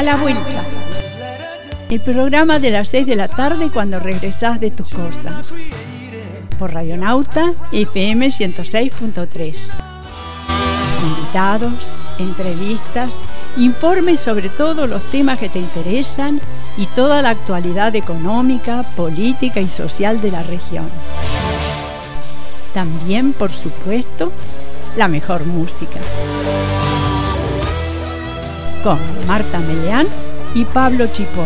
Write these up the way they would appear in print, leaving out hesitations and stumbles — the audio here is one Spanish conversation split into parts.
A la vuelta. El programa de las 6 de la tarde cuando regresás de tus cosas. Por Radionauta FM 106.3. Invitados, entrevistas, informes sobre todos los temas que te interesan y toda la actualidad económica, política y social de la región. También, por supuesto, la mejor música. Con Marta Meleán y Pablo Chipola.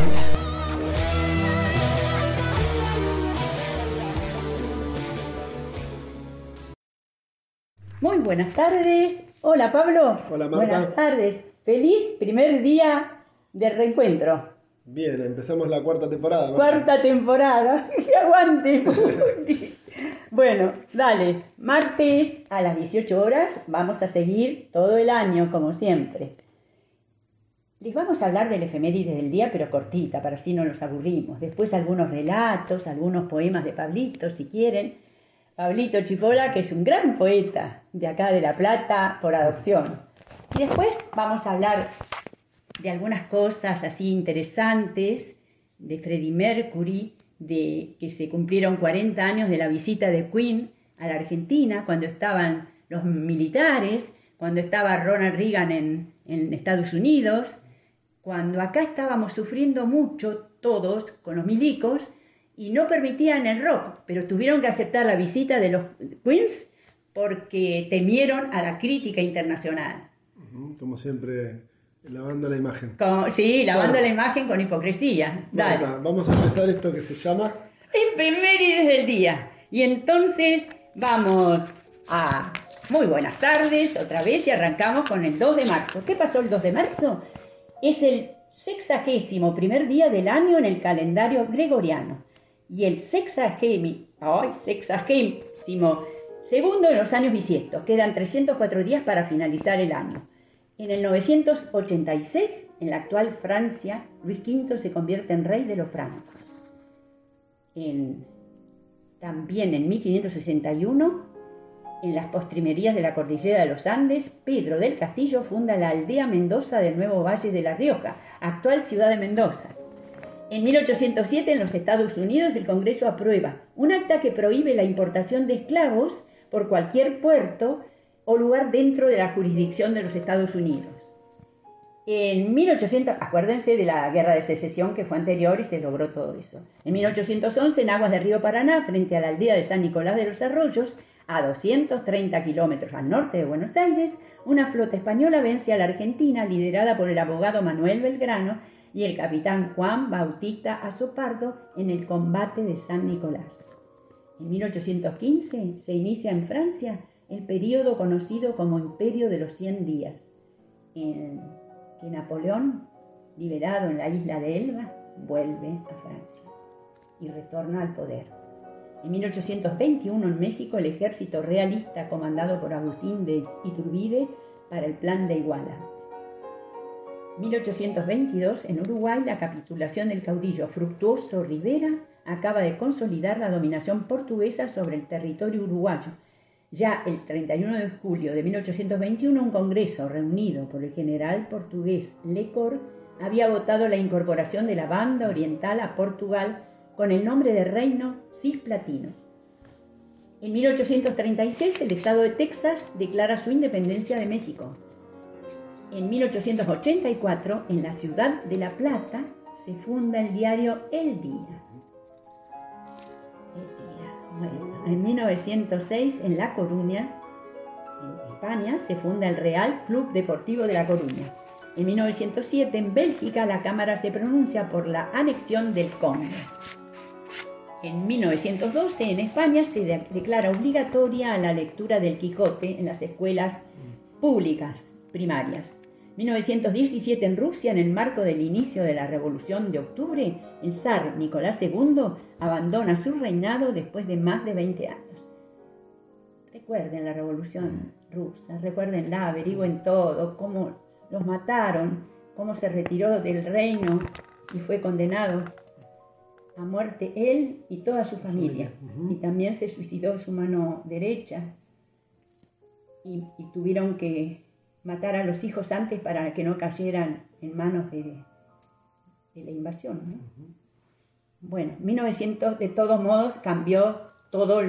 Muy buenas tardes. Hola, Pablo. Hola, Marta. Buenas tardes. Feliz primer día de reencuentro. Bien, empezamos la cuarta temporada. Cuarta temporada. ¡Que aguante! Bueno, dale. Martes a las 18 horas vamos a seguir todo el año, como siempre. Les vamos a hablar del efeméride del día, pero cortita, para así no nos aburrimos. Después algunos relatos, algunos poemas de Pablito, si quieren. Pablito Chipola, que es un gran poeta de acá de La Plata por adopción. Y después vamos a hablar de algunas cosas así interesantes de Freddie Mercury, de que se cumplieron 40 años de la visita de Queen a la Argentina, cuando estaban los militares, cuando estaba Ronald Reagan en Estados Unidos, cuando acá estábamos sufriendo mucho todos con los milicos, y no permitían el rock, pero tuvieron que aceptar la visita de los Queens porque temieron a la crítica internacional. Como siempre, lavando la imagen. Sí, lavando la imagen con hipocresía. Dale. Vamos a empezar esto que se llama Efemérides del día. Y entonces vamos a muy buenas tardes otra vez y arrancamos con el 2 de marzo. ¿Qué pasó el 2 de marzo? Es el 61º día del año en el calendario gregoriano. Y el 60º segundo en los años bisiestos. Quedan 304 días para finalizar el año. En el 986, en la actual Francia, Luis V se convierte en rey de los francos. También en 1561, en las postrimerías de la cordillera de los Andes, Pedro del Castillo funda la aldea Mendoza del Nuevo Valle de La Rioja, actual ciudad de Mendoza. En 1807, en los Estados Unidos, el Congreso aprueba un acta que prohíbe la importación de esclavos por cualquier puerto o lugar dentro de la jurisdicción de los Estados Unidos. En 1800, acuérdense de la Guerra de Secesión que fue anterior y se logró todo eso. En 1811, en aguas del río Paraná, frente a la aldea de San Nicolás de los Arroyos, a 230 kilómetros al norte de Buenos Aires, una flota española vence a la Argentina, liderada por el abogado Manuel Belgrano y el capitán Juan Bautista Azopardo en el combate de San Nicolás. En 1815 se inicia en Francia el período conocido como Imperio de los 100 días, en que Napoleón, liberado en la isla de Elba, vuelve a Francia y retorna al poder. En 1821 en México el ejército realista comandado por Agustín de Iturbide para el Plan de Iguala. 1822, en Uruguay, la capitulación del caudillo Fructuoso Rivera acaba de consolidar la dominación portuguesa sobre el territorio uruguayo. Ya el 31 de julio de 1821, un congreso reunido por el general portugués Lecor había votado la incorporación de la Banda Oriental a Portugal con el nombre de Reino Cisplatino. En 1836, el estado de Texas declara su independencia de México. En 1884, en la ciudad de La Plata, se funda el diario El Día. Bueno, en 1906, en La Coruña, en España, se funda el Real Club Deportivo de La Coruña. En 1907, en Bélgica, la Cámara se pronuncia por la anexión del Congo. En 1912, en España, se declara obligatoria la lectura del Quijote en las escuelas públicas primarias. 1917, en Rusia, en el marco del inicio de la Revolución de Octubre, el zar Nicolás II abandona su reinado después de más de 20 años. Recuerden la Revolución Rusa, recuérdenla, averigüen todo, cómo los mataron, cómo se retiró del reino y fue condenado a muerte él y toda su familia. Y también se suicidó su mano derecha y tuvieron que matar a los hijos antes para que no cayeran en manos de de la invasión, ¿no? Bueno, 1900 de todos modos cambió todo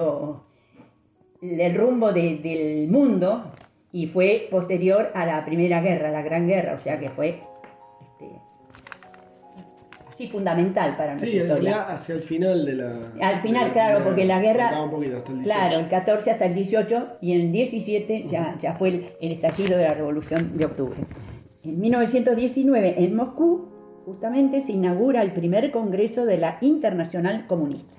el rumbo del mundo y fue posterior a la Primera Guerra, la Gran Guerra, o sea que fue así fundamental para nuestra historia. Hacia el final de la... Al final, claro, porque la guerra... Un poquito, hasta el 18. Claro, el 14 hasta el 18 y en el 17 ya fue el estallido de la Revolución de Octubre. En 1919, en Moscú, justamente se inaugura el primer congreso de la Internacional Comunista.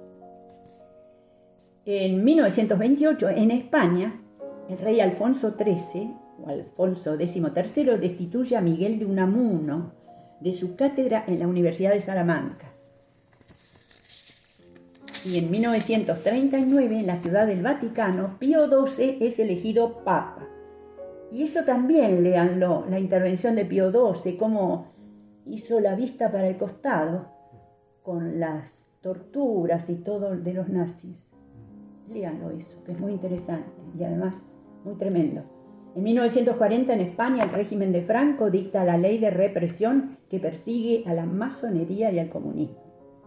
En 1928, en España, el rey Alfonso XIII, o Alfonso XIII, destituye a Miguel de Unamuno de su cátedra en la Universidad de Salamanca. Y en 1939, en la Ciudad del Vaticano, Pío XII es elegido Papa. Y eso también, léanlo, la intervención de Pío XII, cómo hizo la vista para el costado con las torturas y todo de los nazis. Léanlo eso, que es muy interesante y además muy tremendo. En 1940, en España, el régimen de Franco dicta la ley de represión que persigue a la masonería y al comunismo.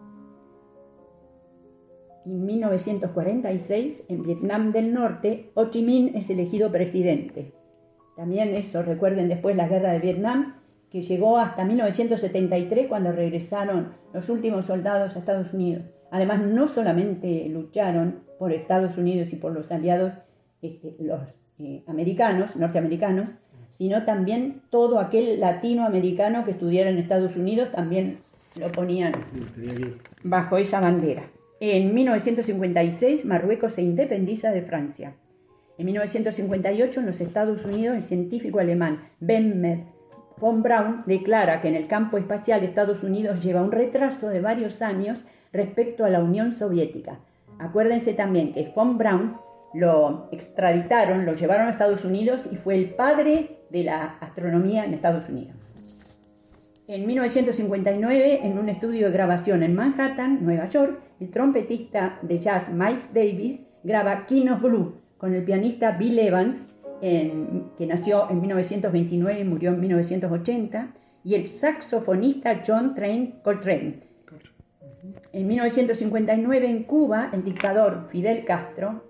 En 1946, en Vietnam del Norte, Ho Chi Minh es elegido presidente. También eso, recuerden después la guerra de Vietnam, que llegó hasta 1973 cuando regresaron los últimos soldados a Estados Unidos. Además, no solamente lucharon por Estados Unidos y por los aliados, los norteamericanos, sino también todo aquel latinoamericano que estudiara en Estados Unidos también lo ponían bajo esa bandera. En 1956, Marruecos se independiza de Francia. En 1958, en los Estados Unidos, el científico alemán Wernher von Braun declara que en el campo espacial Estados Unidos lleva un retraso de varios años respecto a la Unión Soviética. Acuérdense también que von Braun lo extraditaron, lo llevaron a Estados Unidos y fue el padre de la astronomía en Estados Unidos. En 1959, en un estudio de grabación en Manhattan, Nueva York, el trompetista de jazz Miles Davis graba King of Blue con el pianista Bill Evans, que nació en 1929 y murió en 1980, y el saxofonista John Coltrane. En 1959, en Cuba, el dictador Fidel Castro,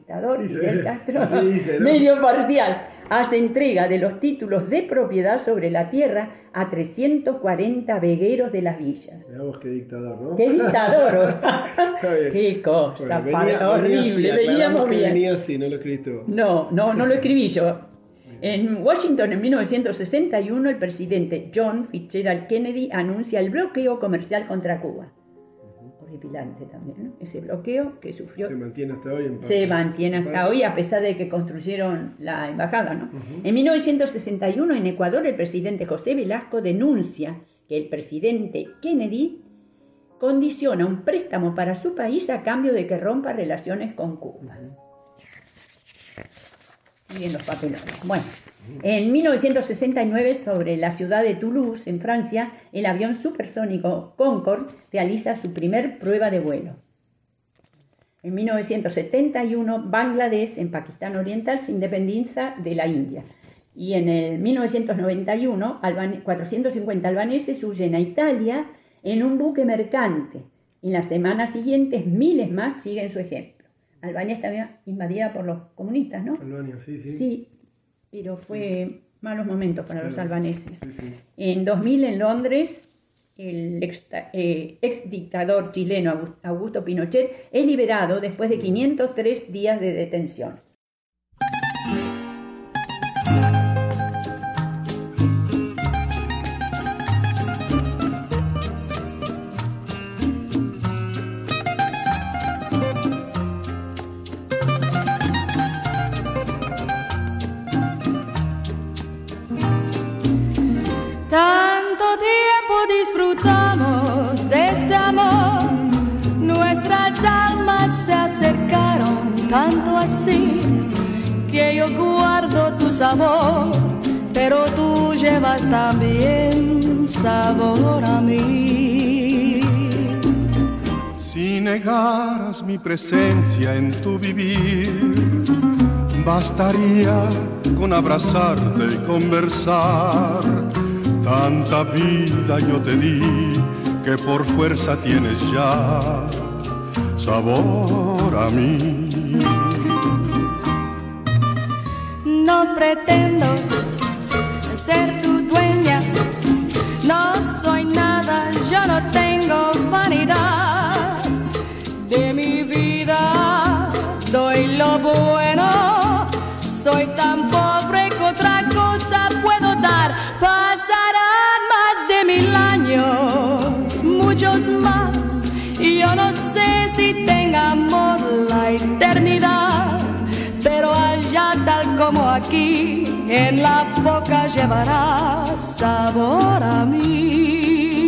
medio parcial, hace entrega de los títulos de propiedad sobre la tierra a 340 vegueros de las villas. Veamos qué dictador, ¿no? ¡Qué dictador! ¡Qué cosa! Bueno, horrible, veníamos bien. Venía así, no lo escribiste vos. No lo escribí yo. En Washington, en 1961, el presidente John Fitzgerald Kennedy anuncia el bloqueo comercial contra Cuba. Horripilante también, ¿no? Ese bloqueo que sufrió. Se mantiene hasta hoy. Se mantiene hasta hoy, a pesar de que construyeron la embajada, ¿no? En 1961, en Ecuador, el presidente José Velasco denuncia que el presidente Kennedy condiciona un préstamo para su país a cambio de que rompa relaciones con Cuba. Miren los papelones. Bueno, en 1969, sobre la ciudad de Toulouse, en Francia, el avión supersónico Concorde realiza su primer prueba de vuelo. En 1971, Bangladesh, en Pakistán Oriental, se independiza de la India. Y en el 1991, 450 albaneses huyen a Italia en un buque mercante. En las semanas siguientes, miles más siguen su ejemplo. Albania estaba invadida por los comunistas, ¿no? Albania, sí. Sí, pero fue malos momentos para los albaneses. Sí. En 2000, en Londres, el ex dictador chileno Augusto Pinochet es liberado después de 503 días de detención. Disfrutamos de este amor, nuestras almas se acercaron tanto así que yo guardo tu sabor, pero tú llevas también sabor a mí. Si negaras mi presencia en tu vivir, bastaría con abrazarte y conversar Tanta vida yo te di que por fuerza tienes ya sabor a mí. No pretendo ser tu dueña, no soy nada, yo no tengo vanidad. De mi vida doy lo bueno, soy tan pobre que otra cosa puedo dar. Pasarán más de 1000 años, muchos más, y yo no sé si tenga amor la eternidad, pero allá tal como aquí, en la boca llevará sabor a mí.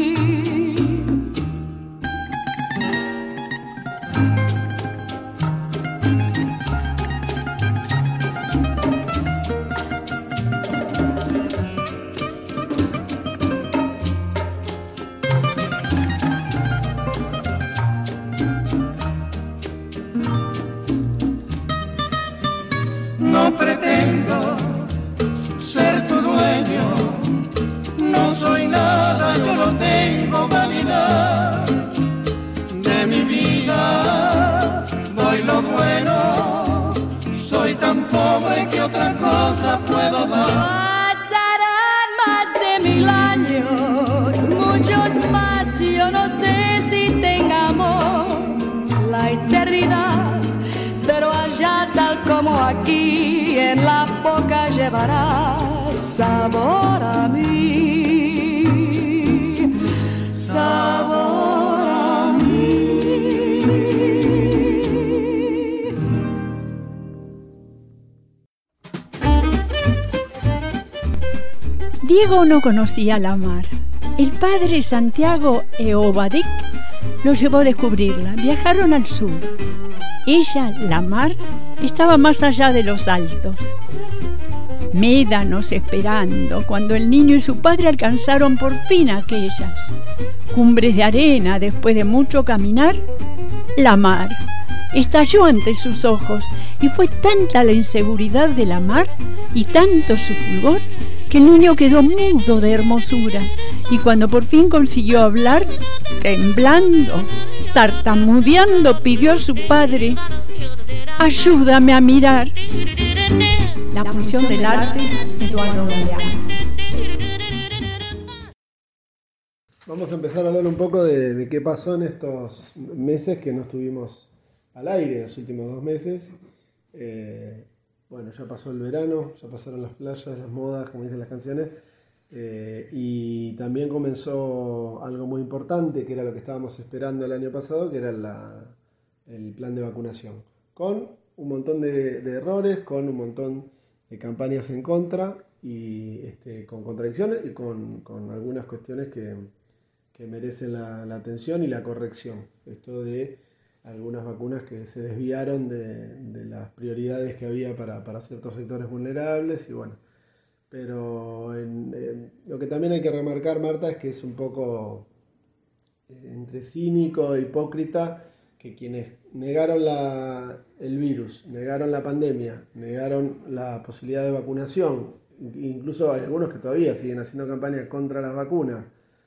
No pretendo ser tu dueño, no soy nada, yo no tengo vanidad. De mi vida doy lo bueno, soy tan pobre que otra cosa puedo dar. Pasarán más de 1000 años, muchos más, yo no sé si tenga amor la eternidad, pero allá tal como aquí, en la boca llevará sabor a mí, sabor a mí. Diego no conocía la mar. El padre Santiago Eobadik lo llevó a descubrirla. Viajaron al sur. Ella, la mar, estaba más allá de los altos. Médanos esperando cuando el niño y su padre alcanzaron por fin aquellas cumbres de arena. Después de mucho caminar, la mar estalló ante sus ojos, y fue tanta la inseguridad de la mar y tanto su fulgor que el niño quedó mudo de hermosura, y cuando por fin consiguió hablar, temblando, tartamudeando, pidió a su padre: ayúdame a mirar. La función del arte, Eduardo Galeano. Vamos a empezar a hablar un poco de qué pasó en estos meses que no estuvimos al aire, los últimos 2 meses. Bueno, ya pasó el verano, ya pasaron las playas, las modas, como dicen las canciones, y también comenzó algo muy importante, que era lo que estábamos esperando el año pasado, que era el plan de vacunación, con un montón de errores, con un montón de campañas en contra, y con contradicciones y con algunas cuestiones que merecen la atención y la corrección. Esto de algunas vacunas que se desviaron de las prioridades que había para ciertos sectores vulnerables, y bueno, pero lo que también hay que remarcar, Marta, es que es un poco entre cínico e hipócrita que quienes negaron el virus, negaron la pandemia, negaron la posibilidad de vacunación, incluso hay algunos que todavía siguen haciendo campañas contra las vacunas,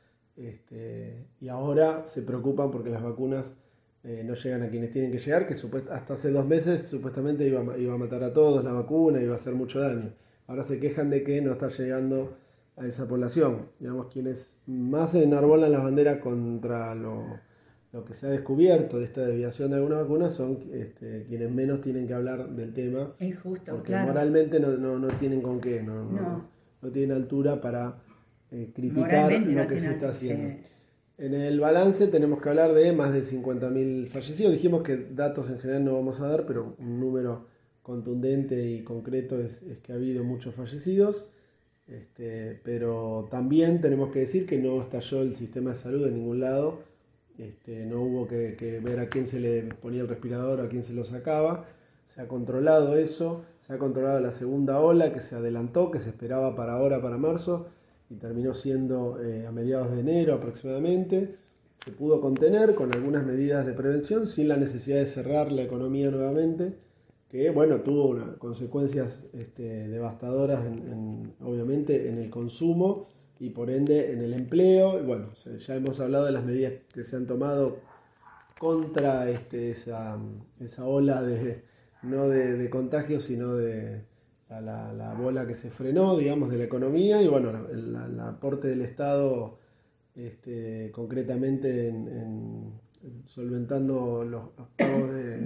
y ahora se preocupan porque las vacunas no llegan a quienes tienen que llegar, que hasta hace 2 meses supuestamente iba a matar a todos la vacuna, iba a hacer mucho daño. Ahora se quejan de que no está llegando a esa población. Digamos, quienes más se enarbolan las banderas contra lo que se ha descubierto de esta desviación de algunas vacunas son quienes menos tienen que hablar del tema. Es justo, porque claro. Moralmente no tienen con qué, no tienen altura para criticar lo que se está haciendo. Sí. En el balance tenemos que hablar de más de 50.000 fallecidos. Dijimos que datos en general no vamos a dar, pero un número contundente y concreto es que ha habido muchos fallecidos. Pero también tenemos que decir que no estalló el sistema de salud en ningún lado. No hubo que ver a quién se le ponía el respirador o a quién se lo sacaba. Se ha controlado eso, se ha controlado la segunda ola que se adelantó, que se esperaba para ahora, para marzo, y terminó siendo a mediados de enero aproximadamente. Se pudo contener con algunas medidas de prevención sin la necesidad de cerrar la economía nuevamente, que bueno, tuvo consecuencias devastadoras obviamente en el consumo y por ende en el empleo. Y bueno, ya hemos hablado de las medidas que se han tomado contra esa ola no de contagios, sino de la bola que se frenó, digamos, de la economía, y bueno, el aporte del Estado concretamente en solventando los pagos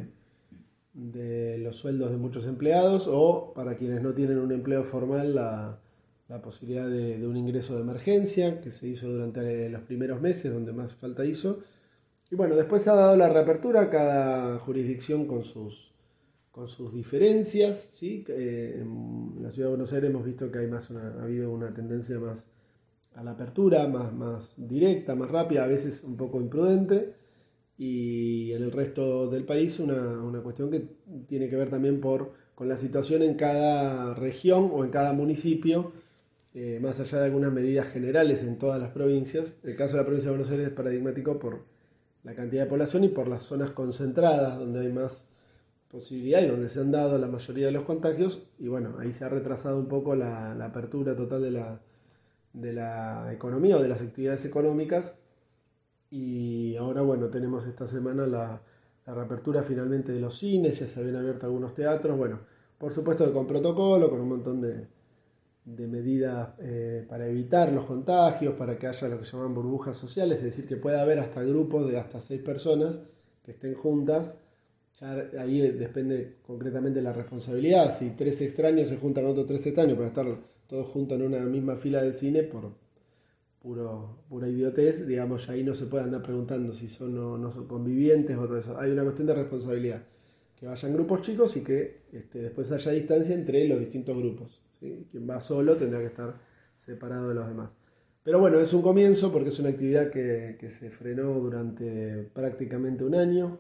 de los sueldos de muchos empleados, o para quienes no tienen un empleo formal la posibilidad de un ingreso de emergencia que se hizo durante los primeros meses, donde más falta hizo. Y bueno, después se ha dado la reapertura, cada jurisdicción con sus diferencias, ¿sí? En la Ciudad de Buenos Aires hemos visto que ha habido una tendencia más a la apertura, más directa, más rápida, a veces un poco imprudente, y en el resto del país una cuestión que tiene que ver también con la situación en cada región o en cada municipio, más allá de algunas medidas generales en todas las provincias. El caso de la provincia de Buenos Aires es paradigmático por la cantidad de población y por las zonas concentradas donde hay más posibilidad y donde se han dado la mayoría de los contagios, y bueno, ahí se ha retrasado un poco la apertura total de la economía o de las actividades económicas. Y ahora, bueno, tenemos esta semana la reapertura finalmente de los cines, ya se habían abierto algunos teatros, bueno, por supuesto que con protocolo, con un montón de medidas para evitar los contagios, para que haya lo que llaman burbujas sociales, es decir, que pueda haber hasta grupos de hasta 6 personas que estén juntas. Ya ahí depende concretamente de la responsabilidad. Si 3 extraños se juntan con otros 3 extraños para estar todos juntos en una misma fila del cine, por pura idiotez, digamos, ya ahí no se puede andar preguntando si son o no son convivientes o todo eso. Hay una cuestión de responsabilidad, que vayan grupos chicos y que después haya distancia entre los distintos grupos, ¿sí? Quien va solo tendrá que estar separado de los demás. Pero bueno, es un comienzo porque es una actividad que se frenó durante prácticamente un año,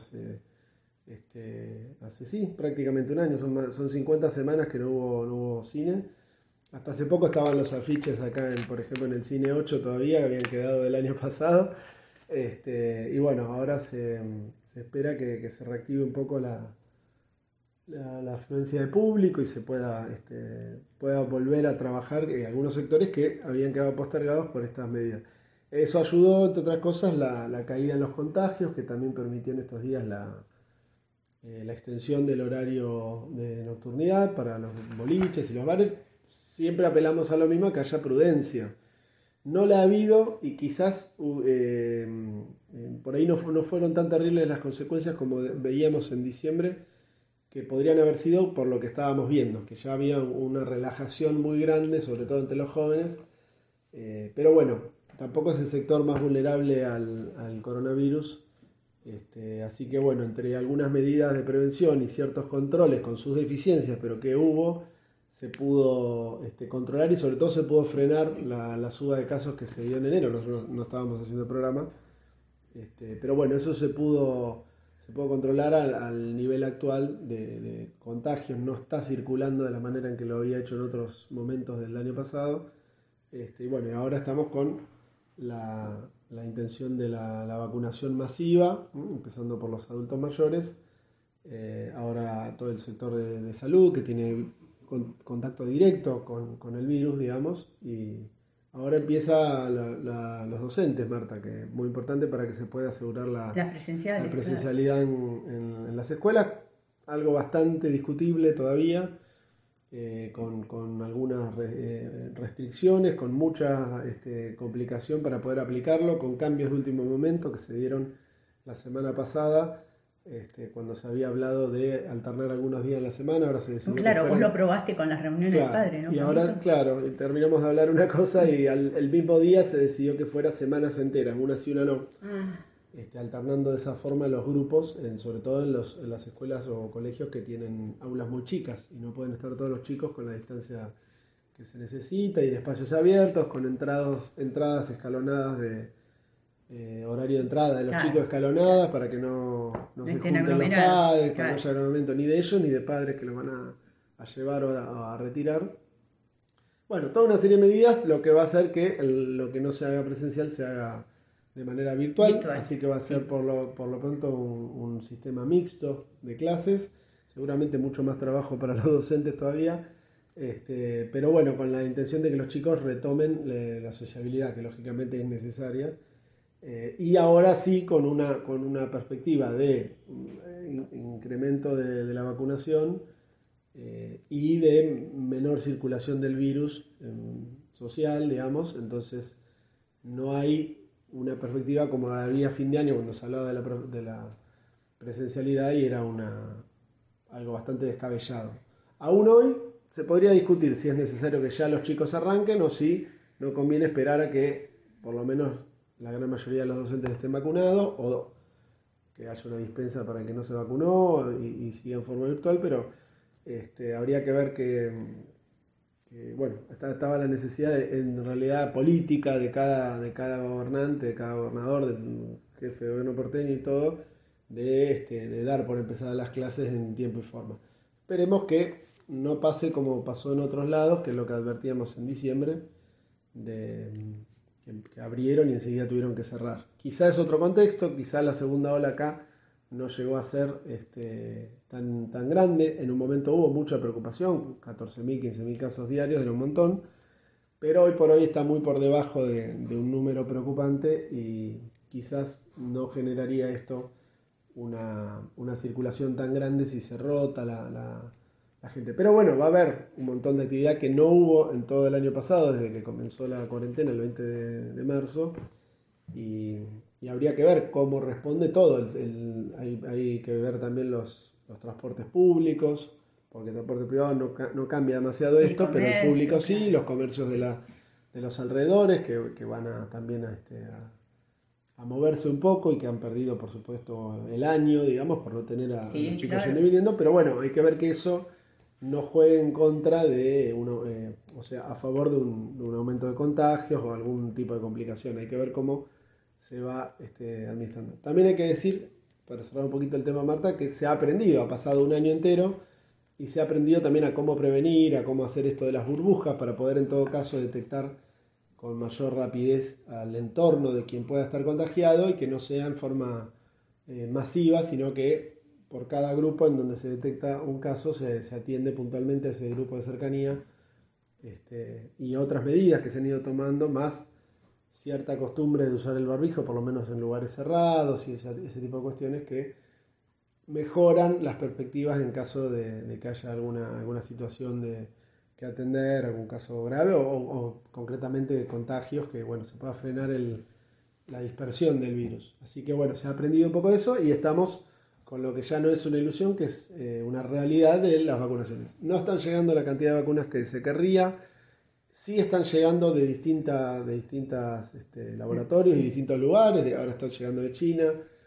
hace prácticamente un año, son 50 semanas que no hubo cine. Hasta hace poco estaban los afiches acá, por ejemplo, en el Cine 8 todavía, que habían quedado del año pasado. Y bueno, ahora se espera que se reactive un poco la afluencia de público y se pueda volver a trabajar en algunos sectores que habían quedado postergados por estas medidas. Eso ayudó, entre otras cosas, la caída en los contagios, que también permitió en estos días la extensión del horario de nocturnidad para los boliches y los bares. Siempre apelamos a lo mismo, que haya prudencia. No la ha habido, y quizás por ahí no fueron tan terribles las consecuencias como veíamos en diciembre, que podrían haber sido por lo que estábamos viendo, que ya había una relajación muy grande, sobre todo entre los jóvenes. Pero bueno, tampoco es el sector más vulnerable al coronavirus. Así que bueno, entre algunas medidas de prevención y ciertos controles con sus deficiencias, pero que se pudo controlar, y sobre todo se pudo frenar la suba de casos que se dio en enero. Nosotros no estábamos haciendo el programa, pero bueno, eso se pudo controlar al nivel actual de contagios. No está circulando de la manera en que lo había hecho en otros momentos del año pasado. Y bueno, ahora estamos con la intención de la vacunación masiva, empezando por los adultos mayores. Ahora todo el sector de salud, que tiene contacto directo con el virus, digamos, y ahora empieza los docentes, Marta, que es muy importante para que se pueda asegurar la presencialidad en las escuelas, algo bastante discutible todavía, con algunas restricciones, con mucha complicación para poder aplicarlo, con cambios de último momento que se dieron la semana pasada. Cuando se había hablado de alternar algunos días en la semana, ahora se decidió. Claro, vos lo probaste con las reuniones de padres, ¿no? Y ahora, claro, terminamos de hablar una cosa y el mismo día se decidió que fuera semanas enteras, una sí, una no. Alternando de esa forma los grupos, sobre todo en las escuelas o colegios que tienen aulas muy chicas y no pueden estar todos los chicos con la distancia que se necesita, y en espacios abiertos, con entradas escalonadas horario de entrada de los chicos escalonadas, para que no se junten los padres, que no haya agravamiento ni de ellos ni de padres que los van a llevar o a retirar. Bueno, toda una serie de medidas, lo que va a hacer que lo que no se haga presencial se haga de manera virtual. Así que va a ser por lo pronto un sistema mixto de clases, seguramente mucho más trabajo para los docentes todavía, Pero bueno, con la intención de que los chicos retomen la sociabilidad, que lógicamente es necesaria. Y ahora sí con una perspectiva de incremento de la vacunación y de menor circulación del virus social, digamos. Entonces no hay una perspectiva como había a fin de año cuando se hablaba de la presencialidad y era algo bastante descabellado. Aún hoy se podría discutir si es necesario que ya los chicos arranquen o si no conviene esperar a que por lo menos la gran mayoría de los docentes estén vacunados o que haya una dispensa para el que no se vacunó y siga en forma virtual, pero habría que ver que bueno, estaba la necesidad en realidad política de cada gobernante, de cada gobernador, del jefe de gobierno porteño y todo, de dar por empezadas las clases en tiempo y forma. Esperemos que no pase como pasó en otros lados, que es lo que advertíamos en diciembre, que abrieron y enseguida tuvieron que cerrar. Quizá es otro contexto, quizá la segunda ola acá no llegó a ser tan grande. En un momento hubo mucha preocupación, 14.000, 15.000 casos diarios, era un montón, pero hoy por hoy está muy por debajo de un número preocupante y quizás no generaría esto una circulación tan grande si se rota la gente. Pero bueno, va a haber un montón de actividad que no hubo en todo el año pasado, desde que comenzó la cuarentena el 20 de marzo, y habría que ver cómo responde todo. Hay que ver también los transportes públicos, porque el transporte privado no cambia demasiado esto, pero el público sí, los comercios de los alrededores que van también a moverse un poco y que han perdido, por supuesto, el año, digamos, por no tener a los chicos yendo y viniendo, pero bueno, hay que ver que eso no juegue en contra o sea, a favor de un aumento de contagios o algún tipo de complicación. Hay que ver cómo se va administrando. También hay que decir, para cerrar un poquito el tema, Marta, que se ha aprendido, ha pasado un año entero y se ha aprendido también a cómo prevenir, a cómo hacer esto de las burbujas para poder en todo caso detectar con mayor rapidez al entorno de quien pueda estar contagiado y que no sea en forma masiva, sino que por cada grupo en donde se detecta un caso se atiende puntualmente a ese grupo de cercanía, y otras medidas que se han ido tomando, más cierta costumbre de usar el barbijo, por lo menos en lugares cerrados y ese tipo de cuestiones que mejoran las perspectivas en caso de que haya alguna situación que atender, algún caso grave o concretamente contagios, que bueno, se pueda frenar la dispersión del virus. Así que bueno, se ha aprendido un poco de eso y estamos con lo que ya no es una ilusión, que es una realidad de las vacunaciones. No están llegando la cantidad de vacunas que se querría, sí están llegando de distintas laboratorios y distintos lugares, ahora están llegando de China,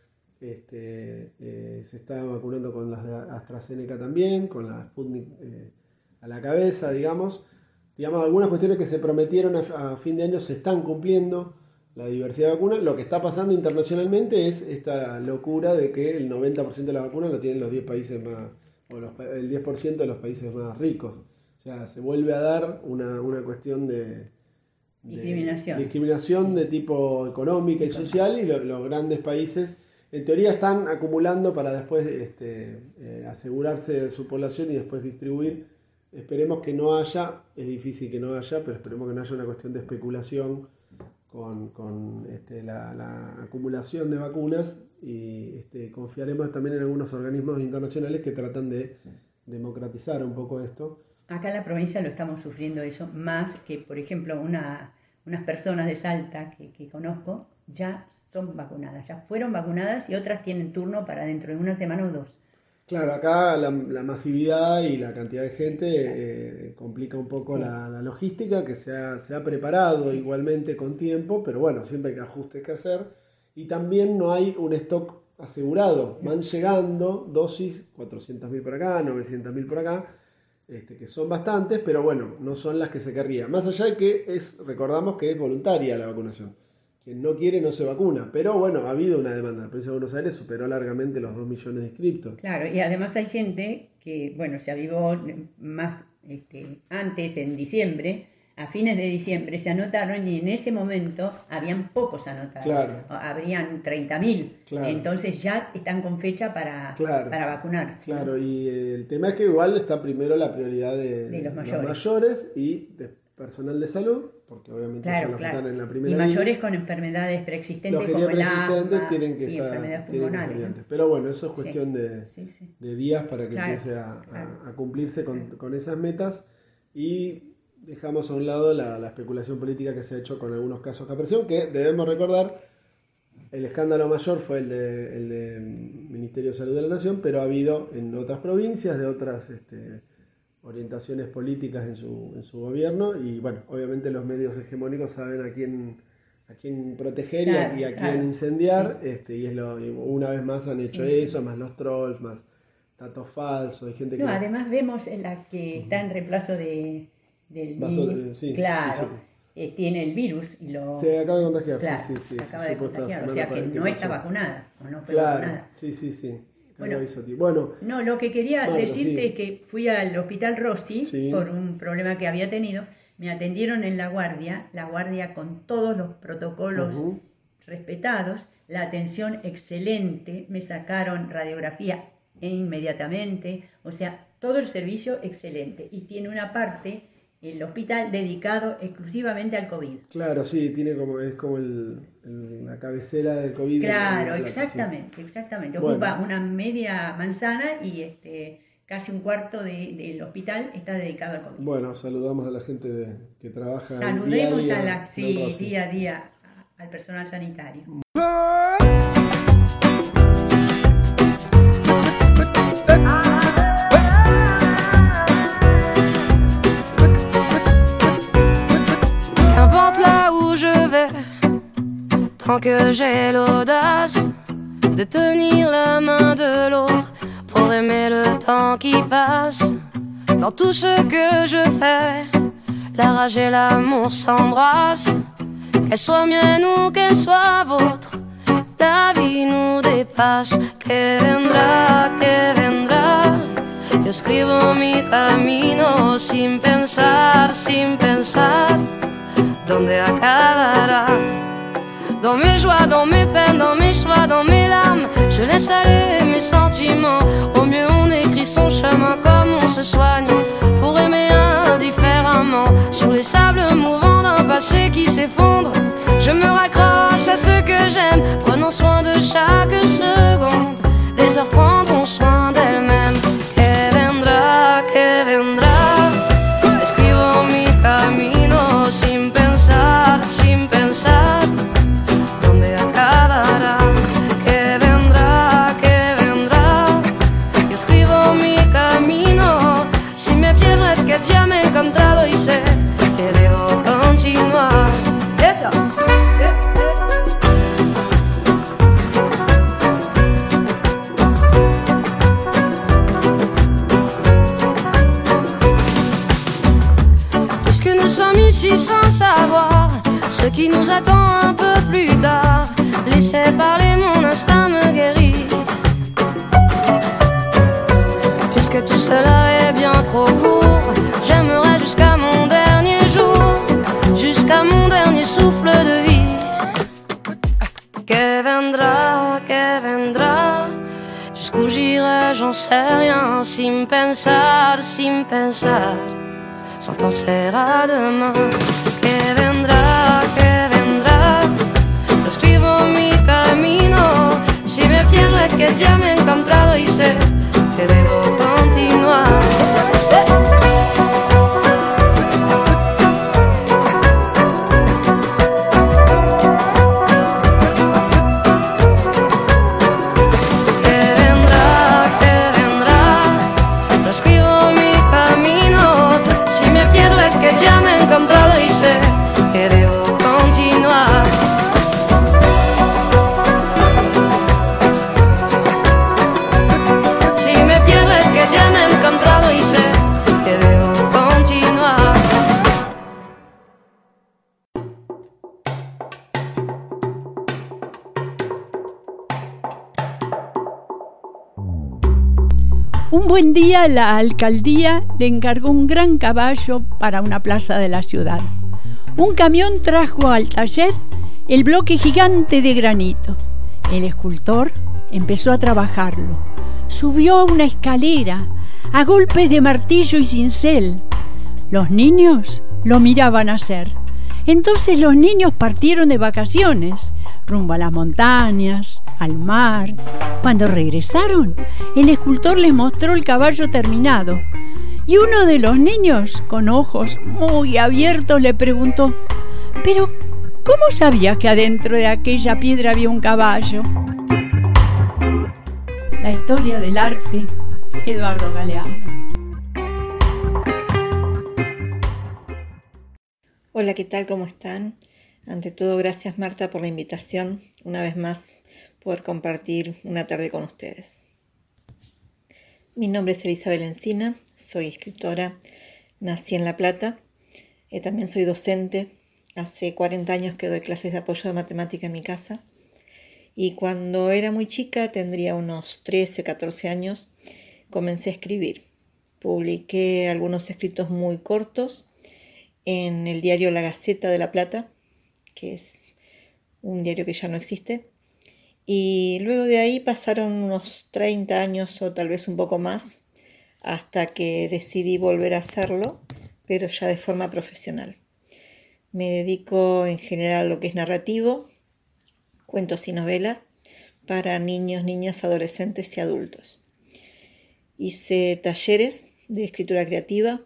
se está vacunando con las de AstraZeneca también, con la Sputnik a la cabeza, digamos. Algunas cuestiones que se prometieron a fin de año se están cumpliendo, la diversidad de vacunas. Lo que está pasando internacionalmente es esta locura de que el 90% de las vacunas lo tienen los 10 países más, o el 10% de los países más ricos. O sea, se vuelve a dar una cuestión de discriminación de tipo económica y social, y los grandes países en teoría están acumulando para después asegurarse de su población y después distribuir. Esperemos que no haya, es difícil que no haya, pero esperemos que no haya una cuestión de especulación con la acumulación de vacunas, y confiaremos también en algunos organismos internacionales que tratan de democratizar un poco esto. Acá en la provincia lo estamos sufriendo eso, más que, por ejemplo, unas personas de Salta que conozco ya son vacunadas, ya fueron vacunadas y otras tienen turno para dentro de una semana o dos. Claro, acá la masividad y la cantidad de gente complica un poco la logística, que se ha preparado igualmente con tiempo, pero bueno, siempre hay ajustes que hacer, y también no hay un stock asegurado. Van llegando dosis, 400.000 por acá, 900.000 por acá, que son bastantes, pero bueno, no son las que se querría. Más allá de que recordamos que es voluntaria la vacunación. Quien no quiere no se vacuna, pero bueno, ha habido una demanda. La provincia de Buenos Aires superó largamente los 2 millones de inscriptos. Claro, y además hay gente que, bueno, se avivó más antes, en diciembre, a fines de diciembre se anotaron y en ese momento habían pocos anotados. Claro. Habrían 30.000. Claro. Entonces ya están con fecha para vacunarse. Claro, y el tema es que igual está primero la prioridad de los mayores y de personal de salud, porque obviamente son los que están en la primera línea. Y mayores con enfermedades preexistentes como el asma tienen que y estar, enfermedades pulmonares. ¿No? Pero bueno, eso es cuestión de días para que empiece a cumplirse con esas metas. Y dejamos a un lado la especulación política que se ha hecho con algunos casos que aparecieron, que debemos recordar, el escándalo mayor fue el del Ministerio de Salud de la Nación, pero ha habido en otras provincias, de otras orientaciones políticas en su gobierno, y bueno, obviamente los medios hegemónicos saben a quién proteger y a quién incendiar, y una vez más han hecho eso, más los trolls, más datos falsos, hay gente que... además vemos en la que está en reemplazo del tiene el virus y lo... Se acaba de contagiar, acaba de contagiar, o sea que no está vacunada, o no fue vacunada. Bueno, no, lo que quería decirte es que fui al Hospital Rossi por un problema que había tenido, me atendieron en la guardia con todos los protocolos respetados, la atención excelente, me sacaron radiografía inmediatamente, o sea, todo el servicio excelente, y tiene una parte, el hospital, dedicado exclusivamente al COVID. Claro, sí, es como la cabecera del COVID. Claro, exactamente. Ocupa una media manzana y casi un cuarto del hospital está dedicado al COVID. Bueno, saludamos a la gente que trabaja Saludemos día a día al personal sanitario. Tant que j'ai l'audace de tenir la main de l'autre pour aimer le temps qui passe. Dans tout ce que je fais, la rage et l'amour s'embrassent. Qu'elle soit mienne ou qu'elle soit vôtre, la vie nous dépasse. Que vendrá, yo escribo mi camino sin pensar, dónde acabará. Dans mes joies, dans mes peines, dans mes choix, dans mes larmes, je laisse aller mes sentiments. Au mieux on écrit son chemin comme on se soigne pour aimer indifféremment. Sur les sables mouvants d'un passé qui s'effondre, je me raccroche à ce que j'aime, prenons soin de chaque seconde. Les heures prendront soin d'elles-mêmes. Que vendrá, escribo mi camino sin pensar, dónde acabará. Que vendrá, yo escribo mi camino. Si me pierdo es que ya me he encontrado y sé que debo continuar. Puisque nous sommes ici sans savoir ce qui nous attend un peu plus tard, laissez parler, mon instinct me guérit. Puisque tout cela est bien trop court, j'aimerais jusqu'à mon dernier jour, jusqu'à mon dernier souffle de vie. Que vendrá, jusqu'où j'irai, j'en sais rien, sin pensar, sans penser à demain. Que vendrá, yo escribo mi camino. Si me pierdo es que ya me he encontrado y sé que debo continuar. Que vendrá, yo escribo mi camino. Si me pierdo es que ya me he encontrado y sé Un buen día la alcaldía le encargó un gran caballo para una plaza de la ciudad. Un camión trajo al taller el bloque gigante de granito. El escultor empezó a trabajarlo. Subió a una escalera a golpes de martillo y cincel. Los niños lo miraban hacer. Entonces los niños partieron de vacaciones, rumbo a las montañas, al mar. Cuando regresaron, el escultor les mostró el caballo terminado. Y uno de los niños, con ojos muy abiertos, le preguntó: «¿Pero cómo sabías que adentro de aquella piedra había un caballo?». La historia del arte, Eduardo Galeano. Hola, ¿qué tal? ¿Cómo están? Ante todo, gracias Marta por la invitación, una vez más, poder compartir una tarde con ustedes. Mi nombre es Elizabeth Encina, soy escritora, nací en La Plata, también soy docente, hace 40 años que doy clases de apoyo de matemática en mi casa, y cuando era muy chica, tendría unos 13 o 14 años, comencé a escribir. Publiqué algunos escritos muy cortos en el diario La Gaceta de La Plata, que es un diario que ya no existe, y luego de ahí pasaron unos 30 años o tal vez un poco más, hasta que decidí volver a hacerlo, pero ya de forma profesional. Me dedico en general a lo que es narrativo, cuentos y novelas para niños, niñas, adolescentes y adultos. Hice talleres de escritura creativa,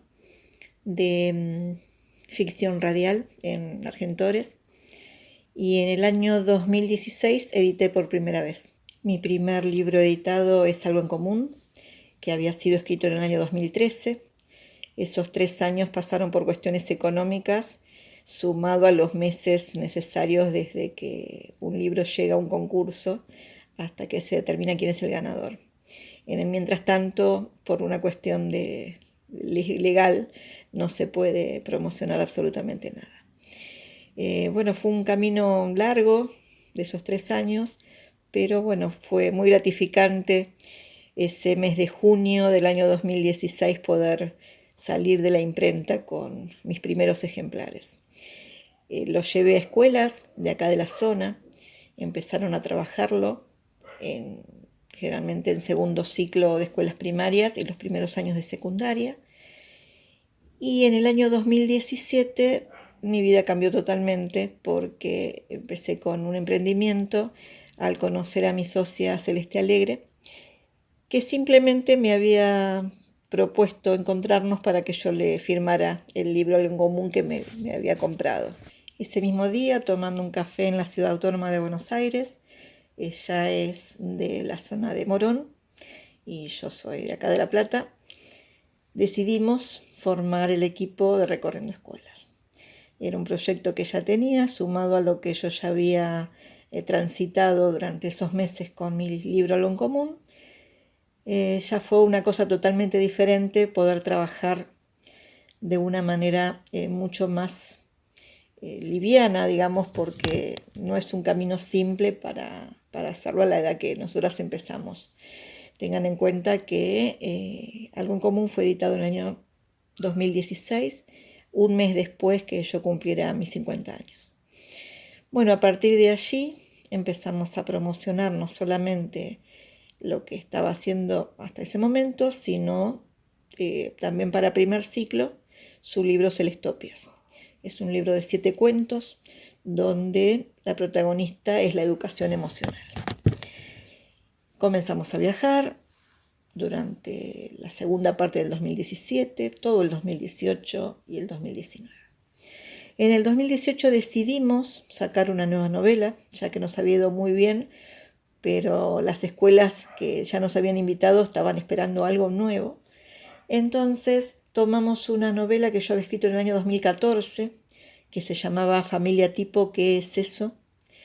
de ficción radial en Argentores, y en el año 2016 edité por primera vez. Mi primer libro editado es Algo en Común, que había sido escrito en el año 2013. Esos 3 años pasaron por cuestiones económicas, sumado a los meses necesarios desde que un libro llega a un concurso hasta que se determina quién es el ganador. En el mientras tanto, por una cuestión legal, no se puede promocionar absolutamente nada. Fue un camino largo de esos 3 años, pero bueno, fue muy gratificante ese mes de junio del año 2016 poder salir de la imprenta con mis primeros ejemplares. Los llevé a escuelas de acá de la zona, empezaron a trabajarlo generalmente en segundo ciclo de escuelas primarias y los primeros años de secundaria. Y en el año 2017 mi vida cambió totalmente porque empecé con un emprendimiento al conocer a mi socia Celeste Alegre, que simplemente me había propuesto encontrarnos para que yo le firmara el libro Algo en Común que me había comprado. Ese mismo día, tomando un café en la Ciudad Autónoma de Buenos Aires, ella es de la zona de Morón y yo soy de acá de La Plata, decidimos formar el equipo de Recorriendo Escuelas. Era un proyecto que ella tenía, sumado a lo que yo ya había transitado durante esos meses con mi libro Algo en Común. Ya fue una cosa totalmente diferente poder trabajar de una manera mucho más liviana, digamos, porque no es un camino simple para hacerlo a la edad que nosotras empezamos. Tengan en cuenta que Algo en Común fue editado en el año 2016, un mes después que yo cumpliera mis 50 años. Bueno, a partir de allí empezamos a promocionar no solamente lo que estaba haciendo hasta ese momento, sino también para primer ciclo su libro Celestopias. Es un libro de 7 cuentos donde la protagonista es la educación emocional. Comenzamos a viajar durante la segunda parte del 2017, todo el 2018 y el 2019. En el 2018 decidimos sacar una nueva novela, ya que nos había ido muy bien, pero las escuelas que ya nos habían invitado estaban esperando algo nuevo. Entonces tomamos una novela que yo había escrito en el año 2014, que se llamaba Familia Tipo, ¿qué es eso?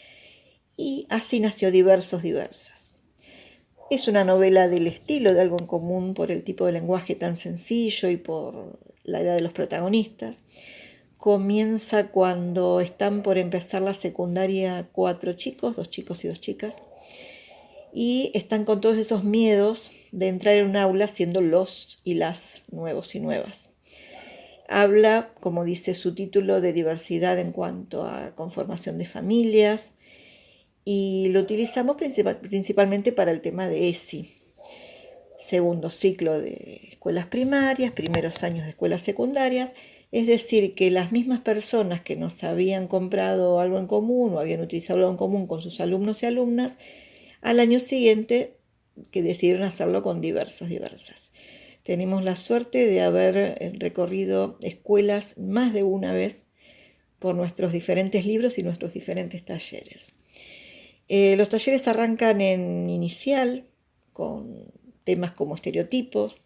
Y así nació Diversas. Es una novela del estilo de Algo en Común por el tipo de lenguaje tan sencillo y por la edad de los protagonistas. Comienza cuando están por empezar la secundaria 4 chicos, 2 chicos y 2 chicas. y están con todos esos miedos de entrar en un aula siendo los y las nuevos y nuevas. Habla, como dice su título, de diversidad en cuanto a conformación de familias, y lo utilizamos principalmente para el tema de ESI, segundo ciclo de escuelas primarias, primeros años de escuelas secundarias, es decir, que las mismas personas que nos habían comprado algo en común o habían utilizado algo en común con sus alumnos y alumnas, al año siguiente que decidieron hacerlo con diversas. Tenemos la suerte de haber recorrido escuelas más de una vez por nuestros diferentes libros y nuestros diferentes talleres. Los talleres arrancan en inicial, con temas como estereotipos,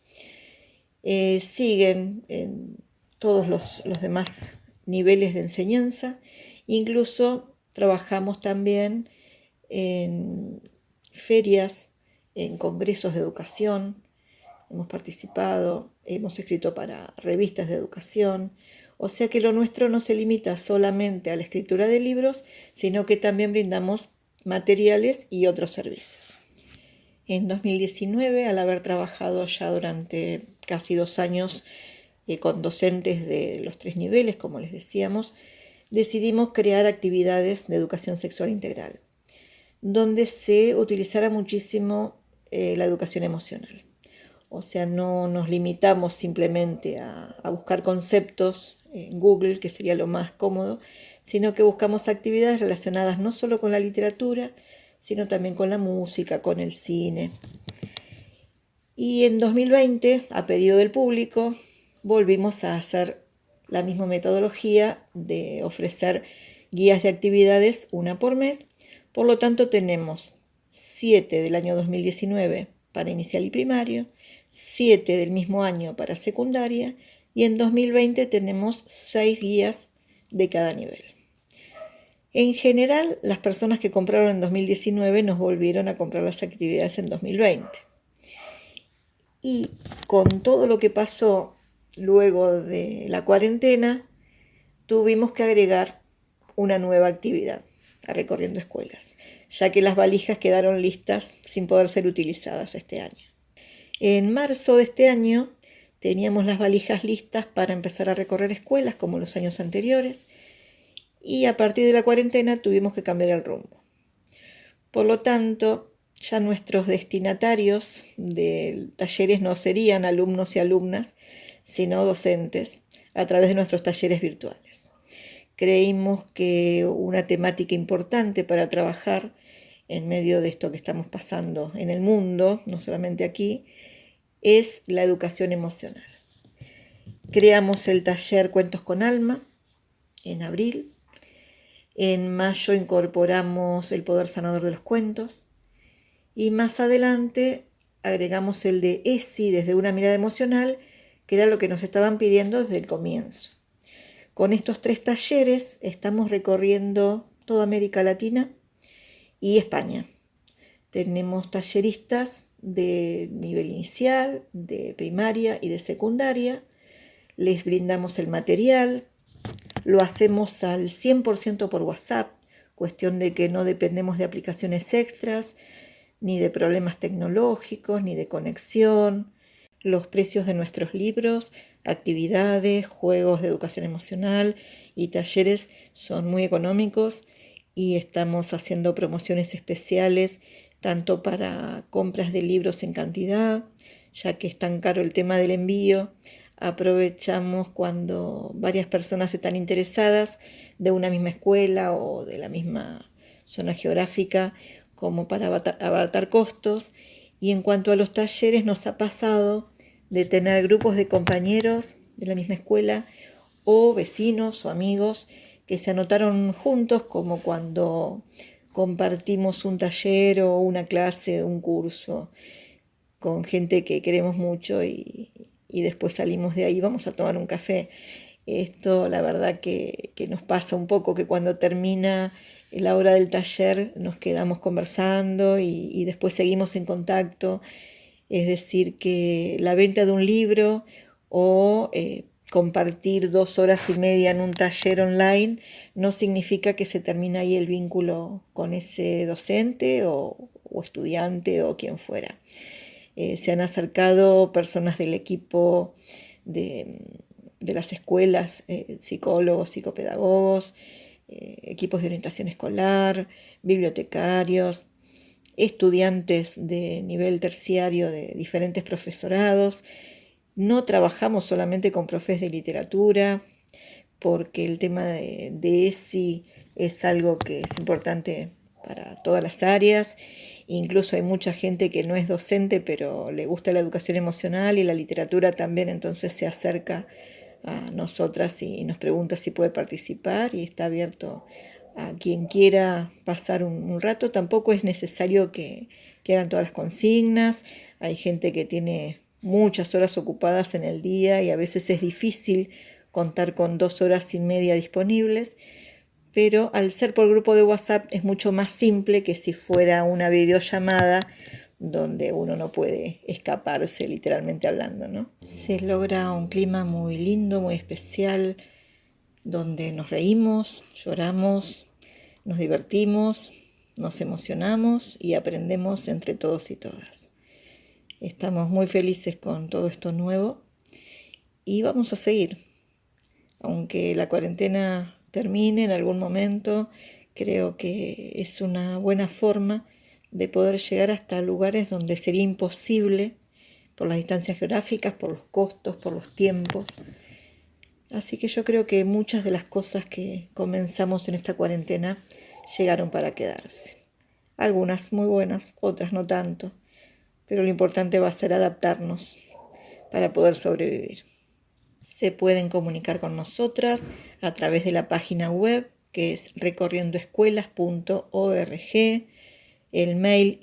siguen en todos los demás niveles de enseñanza, incluso trabajamos también en ferias, en congresos de educación, hemos participado, hemos escrito para revistas de educación, o sea que lo nuestro no se limita solamente a la escritura de libros, sino que también brindamos materiales y otros servicios. En 2019, al haber trabajado ya durante casi 2 años con docentes de los 3 niveles, como les decíamos, decidimos crear actividades de educación sexual integral, donde se utilizara muchísimo la educación emocional. O sea, no nos limitamos simplemente a buscar conceptos en Google, que sería lo más cómodo, sino que buscamos actividades relacionadas no solo con la literatura, sino también con la música, con el cine. Y en 2020, a pedido del público, volvimos a hacer la misma metodología de ofrecer guías de actividades, una por mes. Por lo tanto, tenemos 7 del año 2019 para inicial y primario, 7 del mismo año para secundaria, y en 2020 tenemos 6 guías de cada nivel. En general, las personas que compraron en 2019 nos volvieron a comprar las actividades en 2020. Y con todo lo que pasó luego de la cuarentena, tuvimos que agregar una nueva actividad a Recorriendo Escuelas, ya que las valijas quedaron listas sin poder ser utilizadas este año. En marzo de este año teníamos las valijas listas para empezar a recorrer escuelas como los años anteriores, y a partir de la cuarentena tuvimos que cambiar el rumbo. Por lo tanto, ya nuestros destinatarios de talleres no serían alumnos y alumnas, sino docentes a través de nuestros talleres virtuales. Creímos que una temática importante para trabajar en medio de esto que estamos pasando en el mundo, no solamente aquí, es la educación emocional. Creamos el taller Cuentos con Alma en abril. En mayo incorporamos el poder sanador de los cuentos. Y más adelante agregamos el de ESI desde una mirada emocional, que era lo que nos estaban pidiendo desde el comienzo. Con estos 3 talleres estamos recorriendo toda América Latina y España. Tenemos talleristas de nivel inicial, de primaria y de secundaria. Les brindamos el material. Lo hacemos al 100% por WhatsApp, cuestión de que no dependemos de aplicaciones extras, ni de problemas tecnológicos, ni de conexión. Los precios de nuestros libros, actividades, juegos de educación emocional y talleres son muy económicos, y estamos haciendo promociones especiales tanto para compras de libros en cantidad, ya que es tan caro el tema del envío. Aprovechamos cuando varias personas están interesadas de una misma escuela o de la misma zona geográfica, como para abaratar costos. Y en cuanto a los talleres, nos ha pasado de tener grupos de compañeros de la misma escuela o vecinos o amigos que se anotaron juntos, como cuando compartimos un taller o una clase, un curso con gente que queremos mucho y después salimos de ahí, vamos a tomar un café. Esto la verdad que nos pasa un poco, que cuando termina la hora del taller nos quedamos conversando y después seguimos en contacto. Es decir, que la venta de un libro o compartir 2 horas y media en un taller online no significa que se termina ahí el vínculo con ese docente o estudiante o quien fuera. Se han acercado personas del equipo de las escuelas, psicólogos, psicopedagogos, equipos de orientación escolar, bibliotecarios, estudiantes de nivel terciario de diferentes profesorados. No trabajamos solamente con profes de literatura, porque el tema de ESI es algo que es importante para todas las áreas. Incluso hay mucha gente que no es docente, pero le gusta la educación emocional y la literatura también, entonces se acerca a nosotras y nos pregunta si puede participar, y está abierto a quien quiera pasar un rato. Tampoco es necesario que hagan todas las consignas. Hay gente que tiene muchas horas ocupadas en el día y a veces es difícil contar con 2 horas y media disponibles, pero al ser por grupo de WhatsApp es mucho más simple que si fuera una videollamada donde uno no puede escaparse literalmente hablando, ¿no? Se logra un clima muy lindo, muy especial, donde nos reímos, lloramos, nos divertimos, nos emocionamos y aprendemos entre todos y todas. Estamos muy felices con todo esto nuevo y vamos a seguir. Aunque la cuarentena termine en algún momento, creo que es una buena forma de poder llegar hasta lugares donde sería imposible por las distancias geográficas, por los costos, por los tiempos. Así que yo creo que muchas de las cosas que comenzamos en esta cuarentena llegaron para quedarse. Algunas muy buenas, otras no tanto, pero lo importante va a ser adaptarnos para poder sobrevivir. Se pueden comunicar con nosotras a través de la página web, que es recorriendoescuelas.org, el mail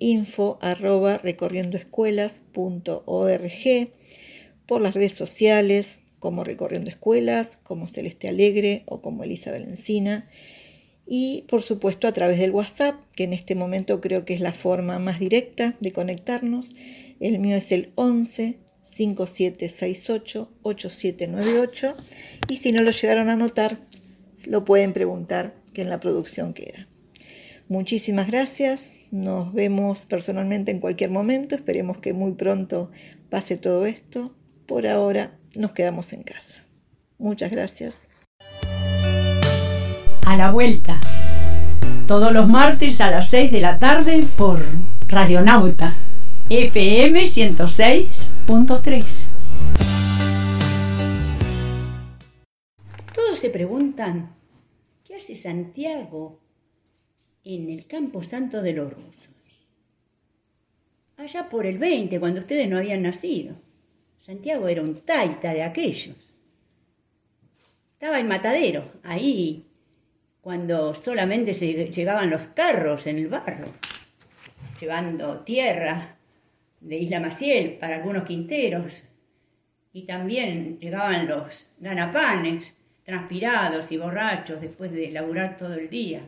info@recorriendoescuelas.org, por las redes sociales como Recorriendo Escuelas, como Celeste Alegre o como Elizabeth Encina, y por supuesto a través del WhatsApp, que en este momento creo que es la forma más directa de conectarnos. El mío es el 11 5768 8798, y si no lo llegaron a anotar, lo pueden preguntar, que en la producción queda. Muchísimas gracias, nos vemos personalmente en cualquier momento, esperemos que muy pronto pase todo esto. Por ahora nos quedamos en casa. Muchas gracias. A la vuelta, todos los martes a las 6 de la tarde por Radionauta, FM 106.3. Todos se preguntan, ¿qué hace Santiago en el Campo Santo de los rusos? Allá por el 20, cuando ustedes no habían nacido. Santiago era un taita de aquellos. Estaba en Matadero, ahí, cuando solamente llegaban los carros en el barro, llevando tierra de Isla Maciel para algunos quinteros, y también llegaban los ganapanes, transpirados y borrachos después de laburar todo el día.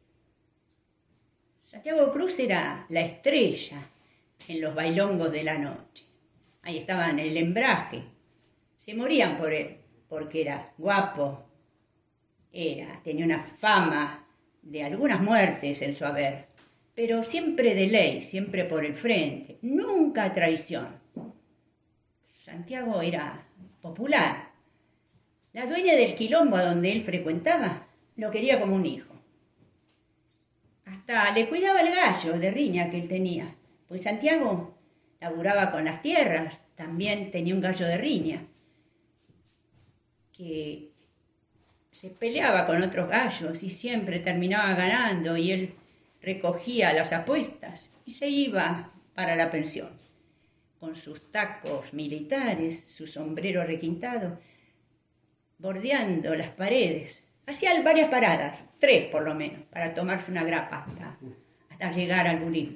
Santiago Cruz era la estrella en los bailongos de la noche. Ahí estaban el hembraje. Se morían por él, porque era guapo, tenía una fama de algunas muertes en su haber, pero siempre de ley, siempre por el frente, nunca traición. Santiago era popular. La dueña del quilombo a donde él frecuentaba lo quería como un hijo. Hasta le cuidaba el gallo de riña que él tenía, pues Santiago laburaba con las tierras, también tenía un gallo de riña, que se peleaba con otros gallos y siempre terminaba ganando, y él recogía las apuestas y se iba para la pensión, con sus tacos militares, su sombrero requintado, bordeando las paredes. Hacía varias paradas, 3 por lo menos, para tomarse una grapa hasta llegar al bulín.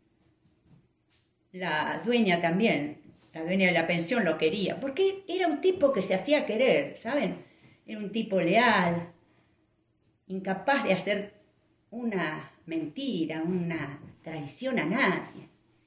La dueña también, la dueña de la pensión lo quería, porque era un tipo que se hacía querer, ¿saben? Era un tipo leal, incapaz de hacer una mentira, una traición a nadie.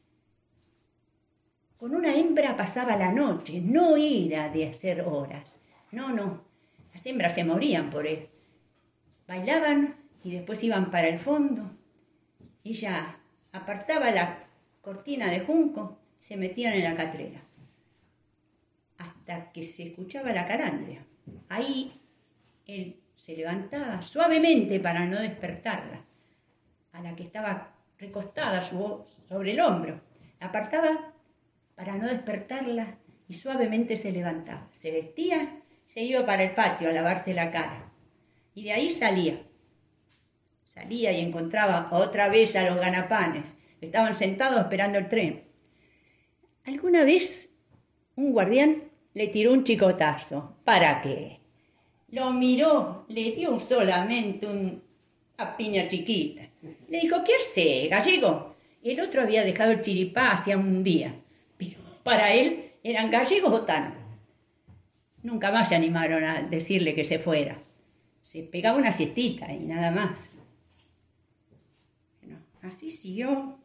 Con una hembra pasaba la noche, no era de hacer horas. No, las hembras se morían por él. Bailaban y después iban para el fondo. Ella apartaba la cortina de junco, se metían en la catrera, hasta que se escuchaba la calandria. Ahí él se levantaba suavemente para no despertarla, a la que estaba recostada sobre el hombro. La apartaba para no despertarla y suavemente se levantaba. Se vestía, se iba para el patio a lavarse la cara. Y de ahí salía. Salía y encontraba otra vez a los ganapanes. Estaban sentados esperando el tren. Alguna vez un guardián le tiró un chicotazo. ¿Para qué? Lo miró, le dio solamente una piña chiquita. Le dijo, ¿qué hace, gallego? El otro había dejado el chiripá hacía un día, pero para él eran gallegos o tanos. Nunca más se animaron a decirle que se fuera. Se pegaba una siestita y nada más. Bueno, así siguió.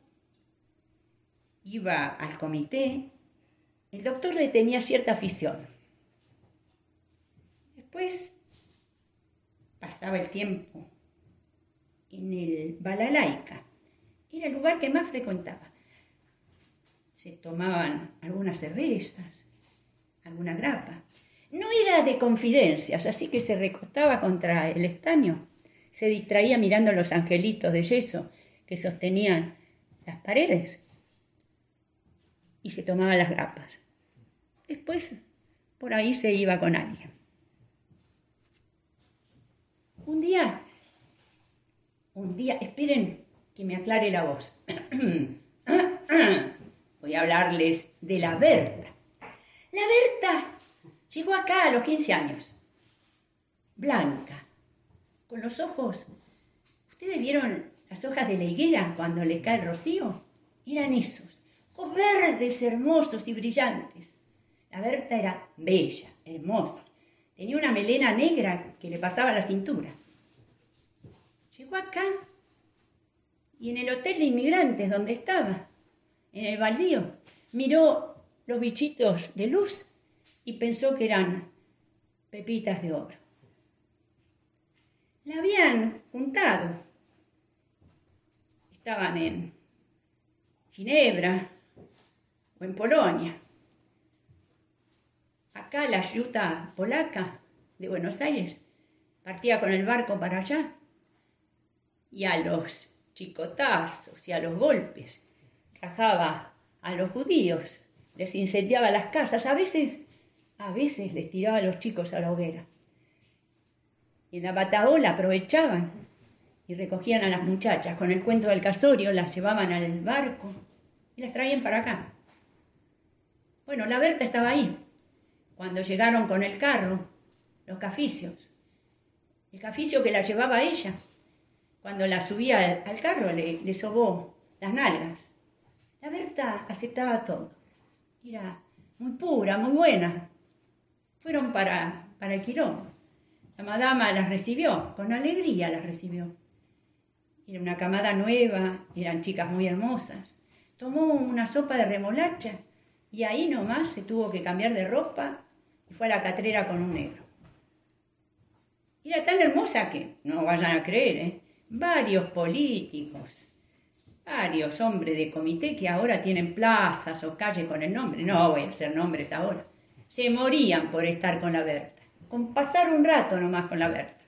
Iba al comité. El doctor le tenía cierta afición. Después pasaba el tiempo en el Balalaica. Era el lugar que más frecuentaba. Se tomaban algunas cervezas, alguna grapa. No era de confidencias, así que se recostaba contra el estaño. Se distraía mirando los angelitos de yeso que sostenían las paredes y se tomaba las grapas. Después, por ahí se iba con alguien. Un día, esperen que me aclare la voz. Voy a hablarles de la Berta. La Berta llegó acá a los 15 años. Blanca, con los ojos. ¿Ustedes vieron las hojas de la higuera cuando le cae el rocío? Eran esos, ojos verdes, hermosos y brillantes. La Berta era bella, hermosa. Tenía una melena negra que le pasaba a la cintura. Llegó acá y en el hotel de inmigrantes donde estaba, en el baldío, miró los bichitos de luz y pensó que eran pepitas de oro. La habían juntado. Estaban en Ginebra o en Polonia. Acá la yuta polaca de Buenos Aires partía con el barco para allá y a los chicotazos y a los golpes rajaba a los judíos, les incendiaba las casas, a veces les tiraba a los chicos a la hoguera. Y en la bataola aprovechaban y recogían a las muchachas con el cuento del casorio, las llevaban al barco y las traían para acá. Bueno, la Berta estaba ahí cuando llegaron con el carro los caficios. El caficio que la llevaba a ella, cuando la subía al carro le sobó las nalgas. La Berta aceptaba todo. Era muy pura, muy buena. Fueron para el quilombo. La madama las recibió, con alegría las recibió. Era una camada nueva, eran chicas muy hermosas. Tomó una sopa de remolacha y ahí nomás se tuvo que cambiar de ropa y fue a la catrera con un negro. Era tan hermosa que, no vayan a creer, varios políticos, varios hombres de comité que ahora tienen plazas o calles con el nombre, no voy a hacer nombres ahora, se morían por estar con la Berta, con pasar un rato nomás con la Berta.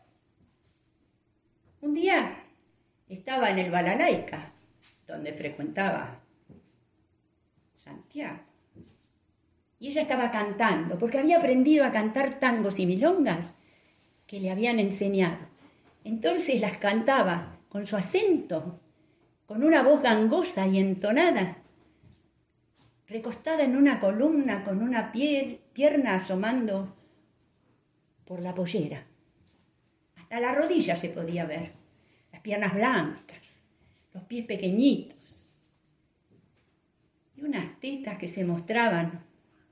Un día estaba en el Balalaica, donde frecuentaba Santiago, y ella estaba cantando, porque había aprendido a cantar tangos y milongas que le habían enseñado. Entonces las cantaba con su acento, con una voz gangosa y entonada, recostada en una columna con una pierna asomando por la pollera. Hasta la rodilla se podía ver, las piernas blancas, los pies pequeñitos y unas tetas que se mostraban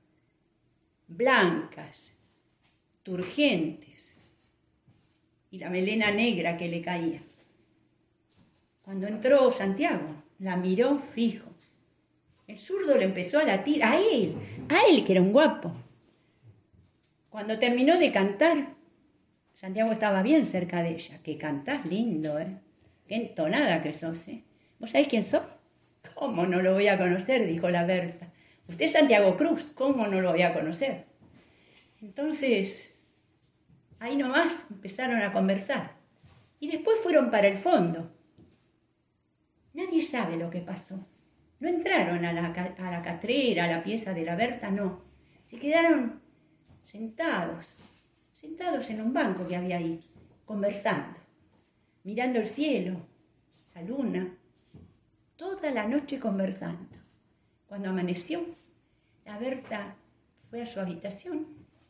blancas, turgentes, y la melena negra que le caía. Cuando entró Santiago, la miró fijo. El zurdo le empezó a latir, a él que era un guapo. Cuando terminó de cantar, Santiago estaba bien cerca de ella. Que cantás lindo, qué entonada que sos, ¿Vos sabés quién soy? ¿Cómo no lo voy a conocer?, dijo la Berta. Usted es Santiago Cruz, ¿cómo no lo voy a conocer? Entonces, ahí nomás empezaron a conversar. Y después fueron para el fondo. Nadie sabe lo que pasó. No entraron a la catrera, a la pieza de la Berta, no. Se quedaron sentados en un banco que había ahí, conversando, mirando el cielo, la luna, toda la noche conversando. Cuando amaneció, la Berta fue a su habitación,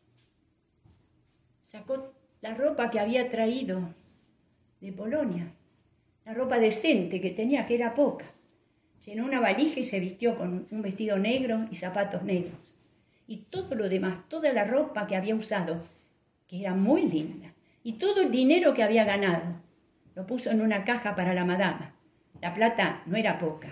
sacó la ropa que había traído de Polonia, la ropa decente que tenía, que era poca. Llenó una valija y se vistió con un vestido negro y zapatos negros. Y todo lo demás, toda la ropa que había usado, que era muy linda, y todo el dinero que había ganado, lo puso en una caja para la madama. La plata no era poca.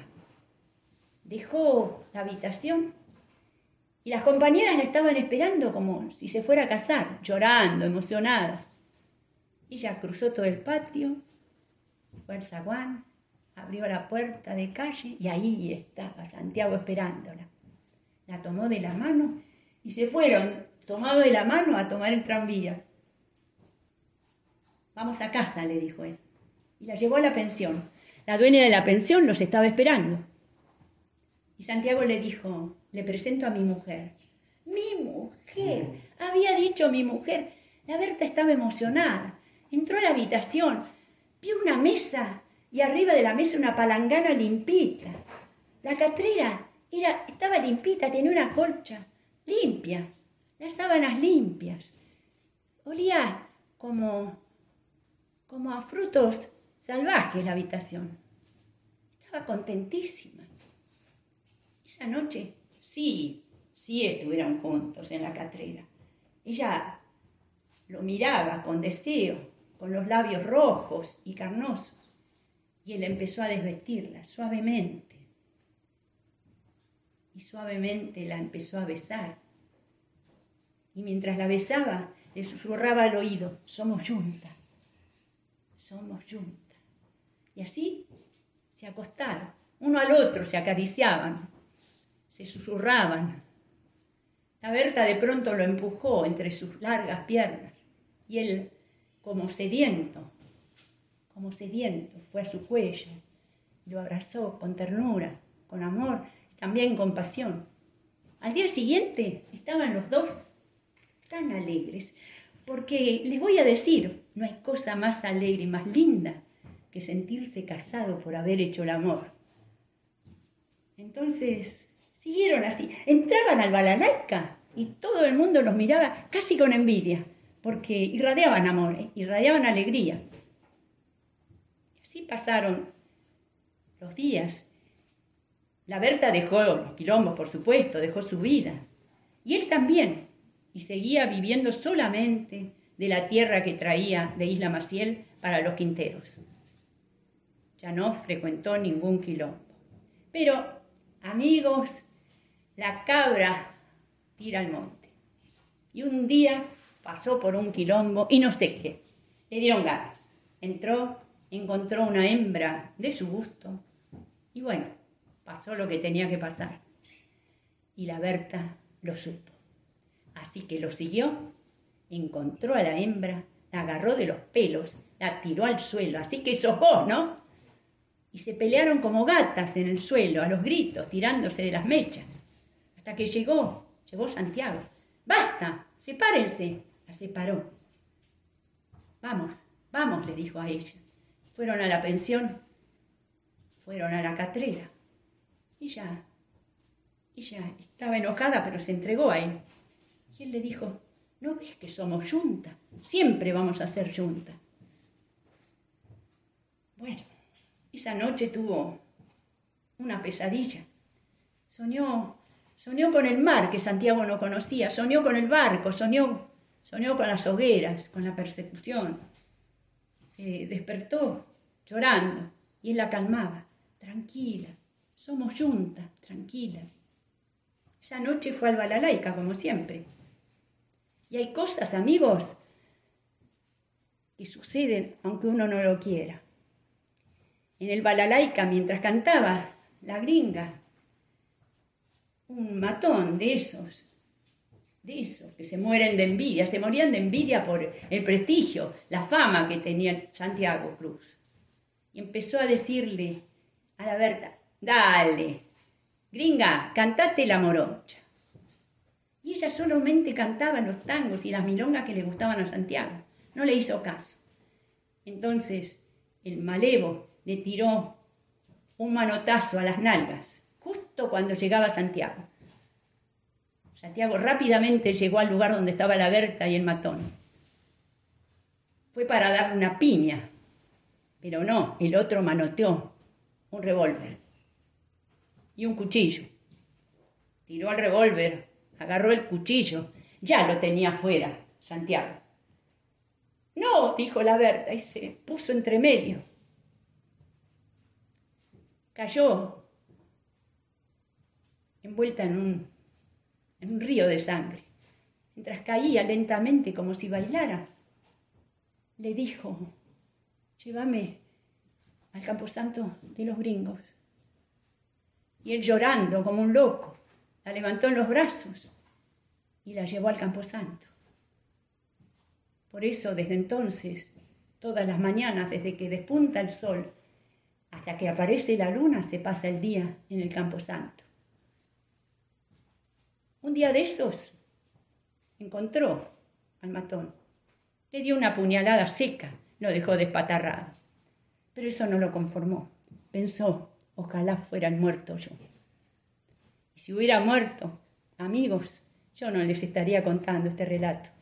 Dejó la habitación y las compañeras la estaban esperando como si se fuera a casar, llorando, emocionadas. Ella cruzó todo el patio, fue al zaguán, abrió la puerta de calle y ahí estaba Santiago esperándola. La tomó de la mano y se fueron, tomados de la mano, a tomar el tranvía. Vamos a casa, le dijo él. Y la llevó a la pensión. La dueña de la pensión los estaba esperando. Y Santiago le dijo, le presento a mi mujer. ¡Mi mujer! Había dicho mi mujer. La Berta estaba emocionada. Entró a la habitación, vio una mesa y arriba de la mesa una palangana limpita. La catrera estaba limpita, tenía una colcha limpia, las sábanas limpias. Olía como a frutos salvajes la habitación. Estaba contentísima. Esa noche sí estuvieron juntos en la catrera. Ella lo miraba con deseo, con los labios rojos y carnosos, y él empezó a desvestirla suavemente. Y suavemente la empezó a besar. Y mientras la besaba, le susurraba al oído, somos juntas. Y así se acostaron, uno al otro se acariciaban, se susurraban. La Berta de pronto lo empujó entre sus largas piernas y él, como sediento, fue a su cuello, lo abrazó con ternura, con amor, también con pasión. Al día siguiente estaban los dos tan alegres, porque les voy a decir, no hay cosa más alegre y más linda que sentirse casado por haber hecho el amor. Entonces siguieron así, entraban al Balalaika y todo el mundo los miraba casi con envidia, porque irradiaban amor, irradiaban alegría. Y así pasaron los días. La Berta dejó los quilombos, por supuesto, dejó su vida. Y él también. Y seguía viviendo solamente de la tierra que traía de Isla Maciel para los quinteros. Ya no frecuentó ningún quilombo. Pero, amigos, la cabra tira al monte. Y un día pasó por un quilombo y no sé qué. Le dieron ganas. Entró, encontró una hembra de su gusto. Y bueno, pasó lo que tenía que pasar. Y la Berta lo supo. Así que lo siguió, encontró a la hembra, la agarró de los pelos, la tiró al suelo. Así que sos vos, ¿no? Y se pelearon como gatas en el suelo, a los gritos, tirándose de las mechas. Hasta que llegó Santiago. ¡Basta! ¡Sepárense! La separó. Vamos, le dijo a ella. Fueron a la pensión, fueron a la catrera. Ella estaba enojada, pero se entregó a él. Y él le dijo, ¿no ves que somos yunta? Siempre vamos a ser yunta. Bueno, esa noche tuvo una pesadilla. Soñó con el mar que Santiago no conocía, soñó con el barco, soñó con las hogueras, con la persecución. Se despertó llorando y él la calmaba. Tranquila, somos yunta, tranquila. Esa noche fue al Balalaika, como siempre. Y hay cosas, amigos, que suceden aunque uno no lo quiera. en el balalaika mientras cantaba la gringa. Un matón de esos que se mueren de envidia, se morían de envidia por el prestigio, la fama que tenía Santiago Cruz. Y empezó a decirle a la Berta: dale, gringa, cantate la morocha. Y ella solamente cantaba los tangos y las milongas que le gustaban a Santiago. No le hizo caso. Entonces el malevo le tiró un manotazo a las nalgas, justo cuando llegaba Santiago. Santiago rápidamente llegó al lugar donde estaba la Berta y el matón. Fue para darle una piña, pero no, el otro manoteó un revólver y un cuchillo. Tiró el revólver, agarró el cuchillo, ya lo tenía afuera Santiago. No, dijo la Berta, y se puso entre medio. Cayó envuelta en un río de sangre. Mientras caía lentamente como si bailara, le dijo: llévame al camposanto de los gringos. Y él, llorando como un loco, la levantó en los brazos y la llevó al camposanto. Por eso, desde entonces, todas las mañanas, desde que despunta el sol hasta que aparece la luna, se pasa el día en el camposanto. Un día de esos encontró al matón. Le dio una puñalada seca, lo dejó despatarrado. Pero eso no lo conformó. Pensó: ojalá fueran muerto yo. Y si hubiera muerto, amigos, yo no les estaría contando este relato.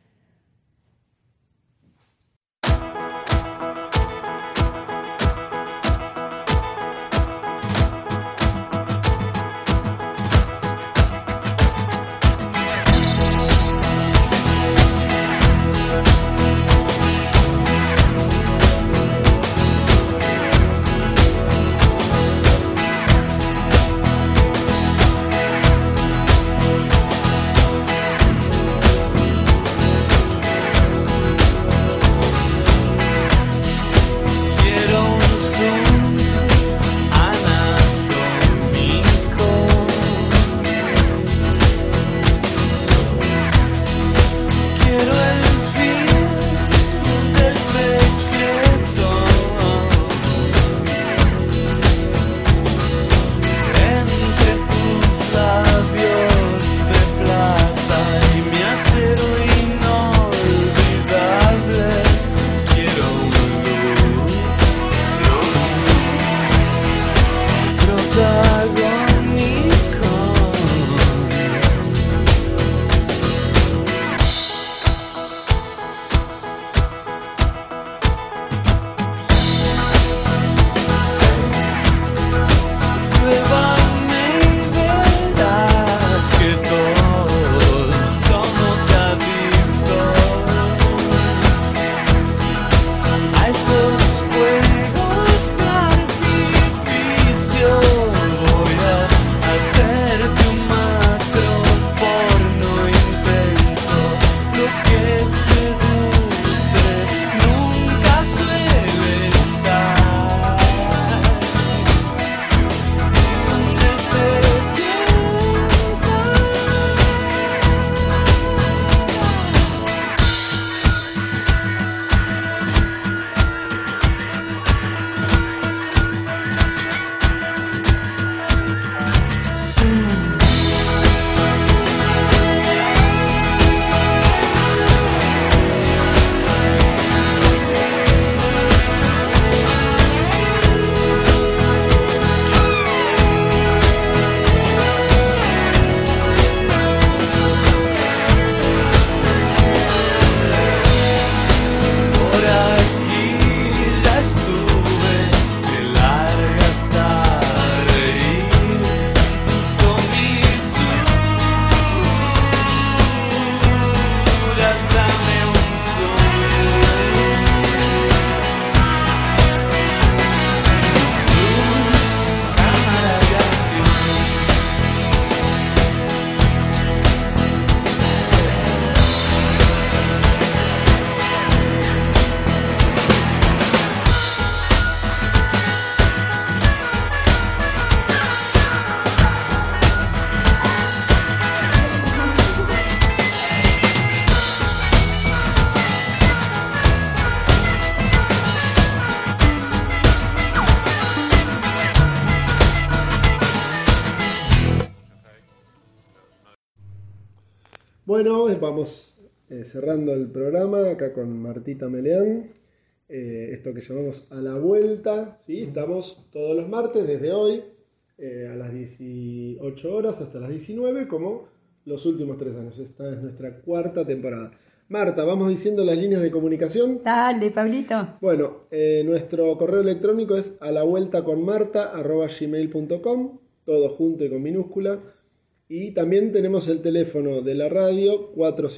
Bueno, vamos cerrando el programa acá con Martita Meleán. Esto que llamamos A la Vuelta, ¿sí? Estamos todos los martes desde hoy a las 18 horas hasta las 19, como los últimos 3 años. Esta es nuestra 4ª temporada. Marta, vamos diciendo las líneas de comunicación. Dale, Pablito. Bueno, nuestro correo electrónico es alavueltaconmarta@gmail.com, todo junto y con minúscula. Y también tenemos el teléfono de la radio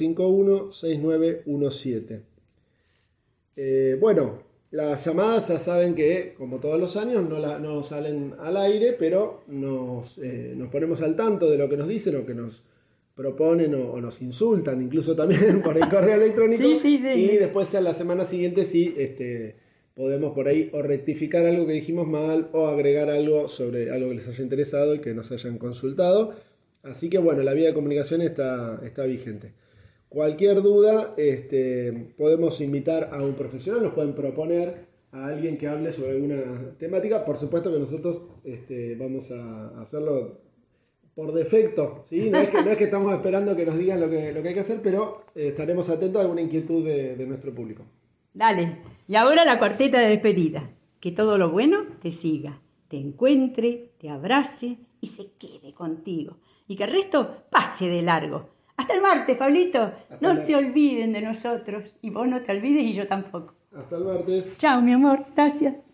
451-6917. Bueno, las llamadas ya saben que, como todos los años, no salen al aire, pero nos ponemos al tanto de lo que nos dicen o que nos proponen o nos insultan, incluso también por el correo electrónico. Sí, y después a la semana siguiente sí podemos por ahí o rectificar algo que dijimos mal o agregar algo sobre algo que les haya interesado y que nos hayan consultado. Así que bueno, la vía de comunicación está vigente. Cualquier duda, podemos invitar a un profesional, nos pueden proponer a alguien que hable sobre alguna temática. Por supuesto que nosotros vamos a hacerlo por defecto, ¿sí? No es que estamos esperando que nos digan lo que hay que hacer, pero estaremos atentos a alguna inquietud de nuestro público. Dale, y ahora la cuarteta de despedida. Que todo lo bueno te siga, te encuentre, te abrace y se quede contigo. Y que el resto pase de largo. Hasta el martes, Pablito. No se olviden de nosotros. Y vos no te olvides y yo tampoco. Hasta el martes. Chao, mi amor. Gracias.